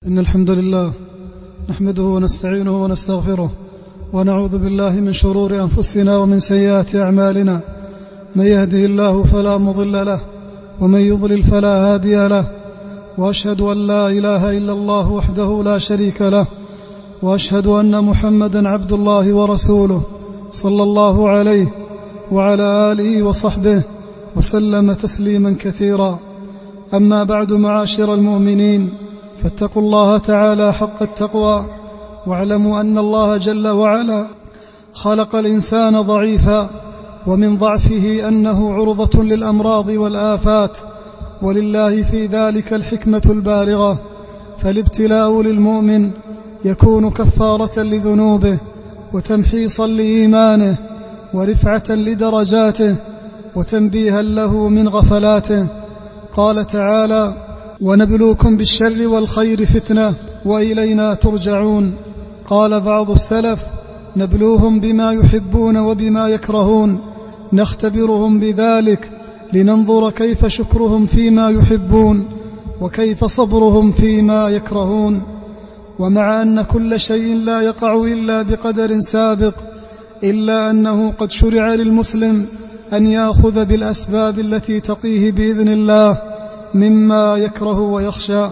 إن الحمد لله نحمده ونستعينه ونستغفره ونعوذ بالله من شرور أنفسنا ومن سيئات أعمالنا. من يهده الله فلا مضل له ومن يضلل فلا هادي له، وأشهد أن لا إله إلا الله وحده لا شريك له، وأشهد أن محمدا عبد الله ورسوله صلى الله عليه وعلى آله وصحبه وسلم تسليما كثيرا. أما بعد، معاشر المؤمنين، فاتقوا الله تعالى حق التقوى، واعلموا أن الله جل وعلا خلق الإنسان ضعيفا، ومن ضعفه أنه عرضة للأمراض والآفات، ولله في ذلك الحكمة البالغة. فالابتلاء للمؤمن يكون كفارة لذنوبه وتمحيصا لإيمانه ورفعة لدرجاته وتنبيها له من غفلاته. قال تعالى: ونبلوكم بالشر والخير فتنة وإلينا ترجعون. قال بعض السلف: نبلوهم بما يحبون وبما يكرهون، نختبرهم بذلك لننظر كيف شكرهم فيما يحبون وكيف صبرهم فيما يكرهون. ومع أن كل شيء لا يقع إلا بقدر سابق، إلا أنه قد شرع للمسلم أن يأخذ بالأسباب التي تقيه بإذن الله مما يكره ويخشى.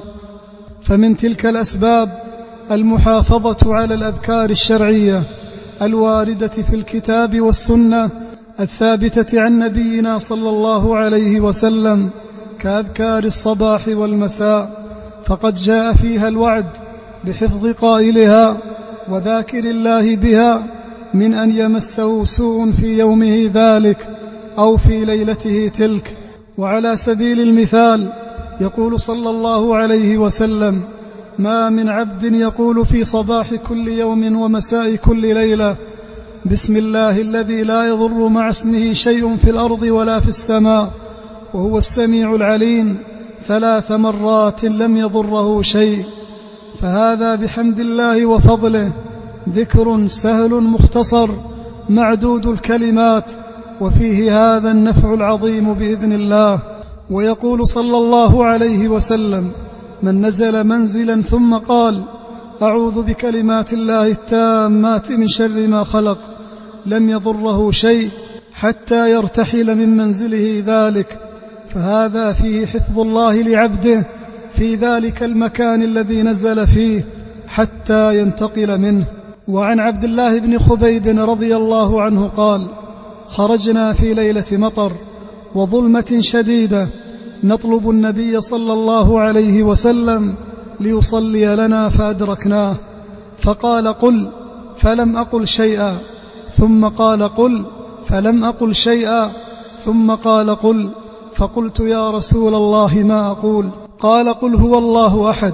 فمن تلك الأسباب المحافظة على الأذكار الشرعية الواردة في الكتاب والسنة الثابتة عن نبينا صلى الله عليه وسلم، كأذكار الصباح والمساء، فقد جاء فيها الوعد بحفظ قائلها وذاكر الله بها من أن يمسه سوء في يومه ذلك أو في ليلته تلك. وعلى سبيل المثال يقول صلى الله عليه وسلم: ما من عبد يقول في صباح كل يوم ومساء كل ليلة: بسم الله الذي لا يضر مع اسمه شيء في الأرض ولا في السماء وهو السميع العليم 3 مرات لم يضره شيء. فهذا بحمد الله وفضله ذكر سهل مختصر معدود الكلمات، وفيه هذا النفع العظيم بإذن الله. ويقول صلى الله عليه وسلم: من نزل منزلا ثم قال: أعوذ بكلمات الله التامات من شر ما خلق، لم يضره شيء حتى يرتحل من منزله ذلك. فهذا فيه حفظ الله لعبده في ذلك المكان الذي نزل فيه حتى ينتقل منه. وعن عبد الله بن خبيب رضي الله عنه قال: خرجنا في ليلة مطر وظلمة شديدة نطلب النبي صلى الله عليه وسلم ليصلي لنا، فأدركناه، فقال: قل، فلم أقل شيئا، ثم قال: قل، فلم أقل شيئا، ثم قال: قل، فقلت: يا رسول الله ما أقول؟ قال: قل هو الله أحد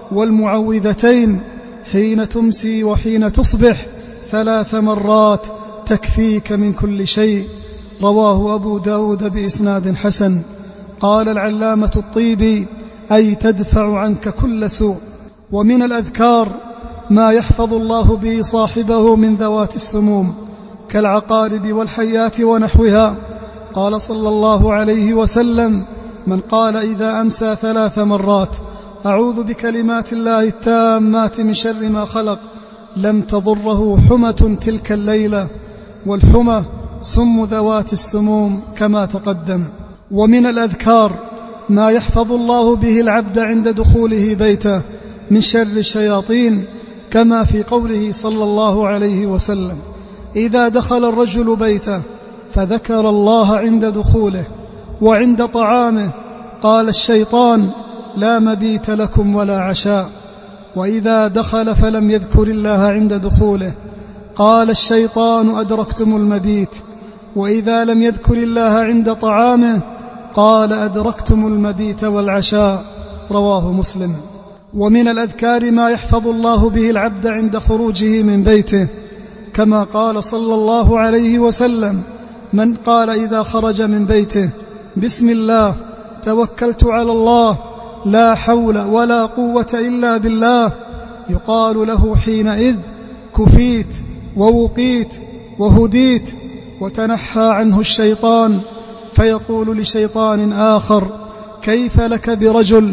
والمعوذتين حين تمسي وحين تصبح 3 مرات تكفيك من كل شيء. رواه أبو داود بإسناد حسن. قال العلامة الطيبي: أي تدفع عنك كل سوء. ومن الأذكار ما يحفظ الله به صاحبه من ذوات السموم كالعقارب والحيات ونحوها. قال صلى الله عليه وسلم: من قال إذا أمسى 3 مرات: أعوذ بكلمات الله التامات من شر ما خلق، لم تضره حمة تلك الليلة. والحمى سم ذوات السموم كما تقدم. ومن الأذكار ما يحفظ الله به العبد عند دخوله بيته من شر الشياطين، كما في قوله صلى الله عليه وسلم: إذا دخل الرجل بيته فذكر الله عند دخوله وعند طعامه قال الشيطان: لا مبيت لكم ولا عشاء. وإذا دخل فلم يذكر الله عند دخوله قال الشيطان: أدركتم المبيت. وإذا لم يذكر الله عند طعامه قال: أدركتم المبيت والعشاء. رواه مسلم. ومن الأذكار ما يحفظ الله به العبد عند خروجه من بيته، كما قال صلى الله عليه وسلم: من قال إذا خرج من بيته: بسم الله توكلت على الله لا حول ولا قوة إلا بالله، يقال له حينئذ: كفيت ووقيت وهديت، وتنحى عنه الشيطان، فيقول لشيطان آخر: كيف لك برجل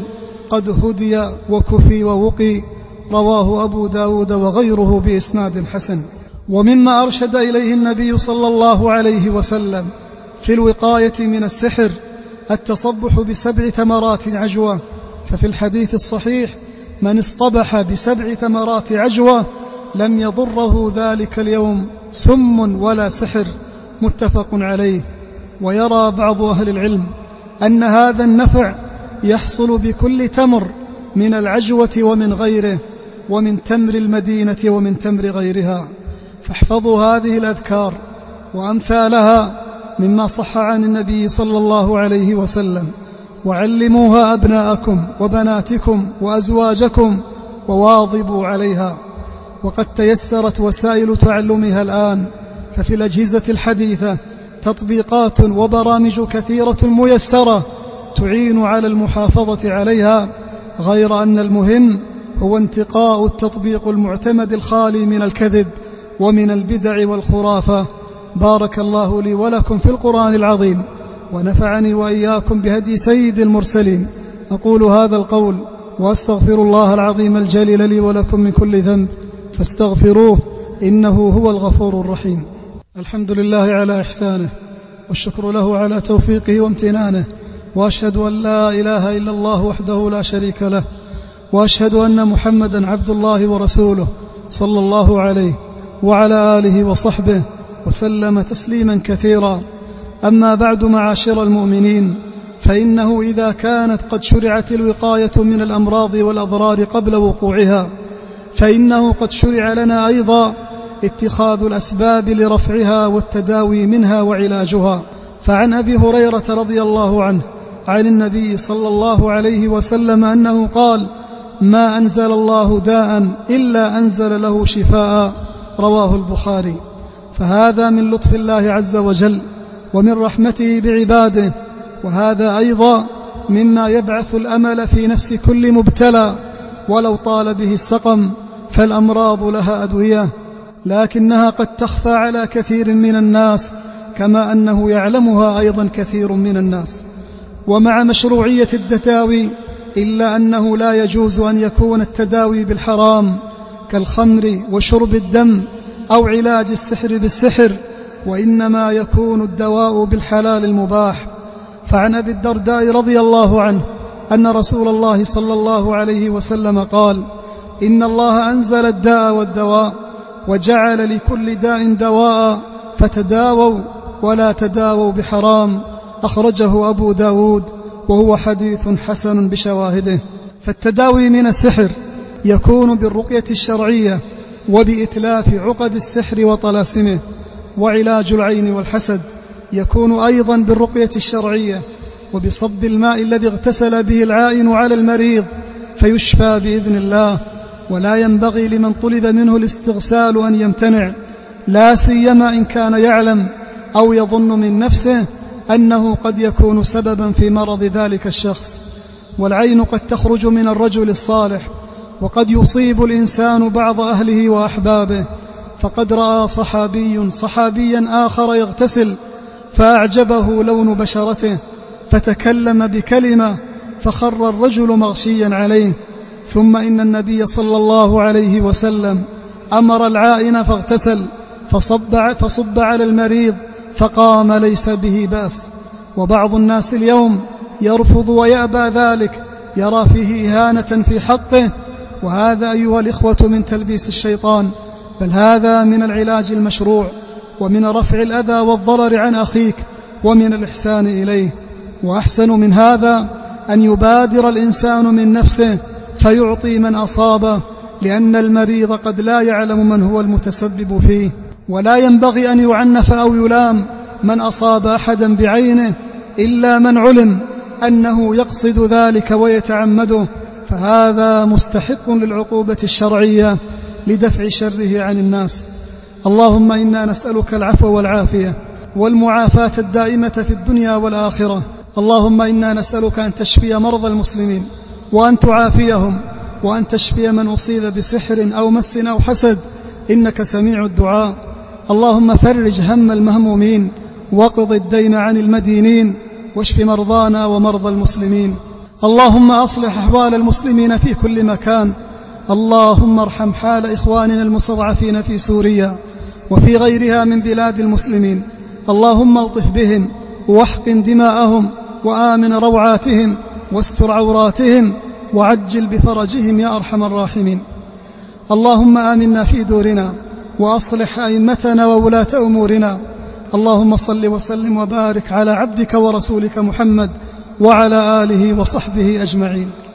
قد هدي وكفي ووقي. رواه أبو داود وغيره بإسناد حسن. ومما أرشد إليه النبي صلى الله عليه وسلم في الوقاية من السحر التصبح ب7 تمرات عجوة، ففي الحديث الصحيح: من اصطبح ب7 تمرات عجوة لم يضره ذلك اليوم سم ولا سحر، متفق عليه. ويرى بعض أهل العلم أن هذا النفع يحصل بكل تمر من العجوة ومن غيره، ومن تمر المدينة ومن تمر غيرها. فاحفظوا هذه الأذكار وأمثالها مما صح عن النبي صلى الله عليه وسلم، وعلموها أبناءكم وبناتكم وأزواجكم وواظبوا عليها. وقد تيسرت وسائل تعلمها الآن، ففي الأجهزة الحديثة تطبيقات وبرامج كثيرة ميسرة تعين على المحافظة عليها، غير أن المهم هو انتقاء التطبيق المعتمد الخالي من الكذب ومن البدع والخرافة. بارك الله لي ولكم في القرآن العظيم، ونفعني وإياكم بهدي سيد المرسلين. أقول هذا القول وأستغفر الله العظيم الجليل لي ولكم من كل ذنب، فاستغفروه إنه هو الغفور الرحيم. الحمد لله على إحسانه، والشكر له على توفيقه وامتنانه، وأشهد أن لا إله إلا الله وحده لا شريك له، وأشهد أن محمدا عبد الله ورسوله صلى الله عليه وعلى آله وصحبه وسلم تسليما كثيرا. أما بعد، معاشر المؤمنين، فإنه إذا كانت قد شرعت الوقاية من الأمراض والأضرار قبل وقوعها، فإنه قد شرع لنا أيضا اتخاذ الأسباب لرفعها والتداوي منها وعلاجها. فعن أبي هريرة رضي الله عنه عن النبي صلى الله عليه وسلم أنه قال: ما أنزل الله داء إلا أنزل له شفاء. رواه البخاري. فهذا من لطف الله عز وجل ومن رحمته بعباده، وهذا أيضا مما يبعث الأمل في نفس كل مبتلى، ولو طال به السقم، فالأمراض لها أدوية، لكنها قد تخفى على كثير من الناس، كما أنه يعلمها أيضا كثير من الناس. ومع مشروعية التداوي، إلا أنه لا يجوز أن يكون التداوي بالحرام كالخمر وشرب الدم أو علاج السحر بالسحر، وإنما يكون الدواء بالحلال المباح. فعن أبي الدرداء رضي الله عنه أن رسول الله صلى الله عليه وسلم قال: إن الله أنزل الداء والدواء، وجعل لكل داء دواء، فتداووا ولا تداووا بحرام. أخرجه أبو داود، وهو حديث حسن بشواهده. فالتداوي من السحر يكون بالرقية الشرعية وبإتلاف عقد السحر وطلاسمه، وعلاج العين والحسد يكون أيضا بالرقية الشرعية وبصب الماء الذي اغتسل به العائن على المريض فيشفى بإذن الله. ولا ينبغي لمن طلب منه الاستغسال أن يمتنع، لا سيما إن كان يعلم أو يظن من نفسه أنه قد يكون سببا في مرض ذلك الشخص. والعين قد تخرج من الرجل الصالح، وقد يصيب الإنسان بعض أهله وأحبابه. فقد رأى صحابيا آخر يغتسل فأعجبه لون بشرته، فتكلم بكلمة فخر الرجل مغشيا عليه. ثم إن النبي صلى الله عليه وسلم أمر العائن فاغتسل، فصب على المريض فقام ليس به بأس. وبعض الناس اليوم يرفض ويأبى ذلك، يرى فيه إهانة في حقه، وهذا أيها الإخوة من تلبيس الشيطان، بل هذا من العلاج المشروع، ومن رفع الأذى والضرر عن أخيك، ومن الإحسان إليه. وأحسن من هذا أن يبادر الإنسان من نفسه فيعطي من أصابه، لأن المريض قد لا يعلم من هو المتسبب فيه. ولا ينبغي أن يعنف أو يلام من أصاب أحدا بعينه، إلا من علم أنه يقصد ذلك ويتعمده، فهذا مستحق للعقوبة الشرعية لدفع شره عن الناس. اللهم إنا نسألك العفو والعافية والمعافاة الدائمة في الدنيا والآخرة. اللهم إنا نسألك أن تشفي مرضى المسلمين، وأن تعافيهم، وأن تشفي من أصيب بسحر أو مس أو حسد، إنك سميع الدعاء. اللهم فرج هم المهمومين، واقض الدين عن المدينين، واشف مرضانا ومرضى المسلمين. اللهم أصلح أحوال المسلمين في كل مكان. اللهم ارحم حال إخواننا المستضعفين في سوريا وفي غيرها من بلاد المسلمين. اللهم الطف بهم واحقن دماءهم وآمن روعاتهم واستر عوراتهم وعجل بفرجهم يا أرحم الراحمين. اللهم آمنا في دورنا وأصلح أئمتنا وولاة أمورنا. اللهم صل وسلم وبارك على عبدك ورسولك محمد وعلى آله وصحبه أجمعين.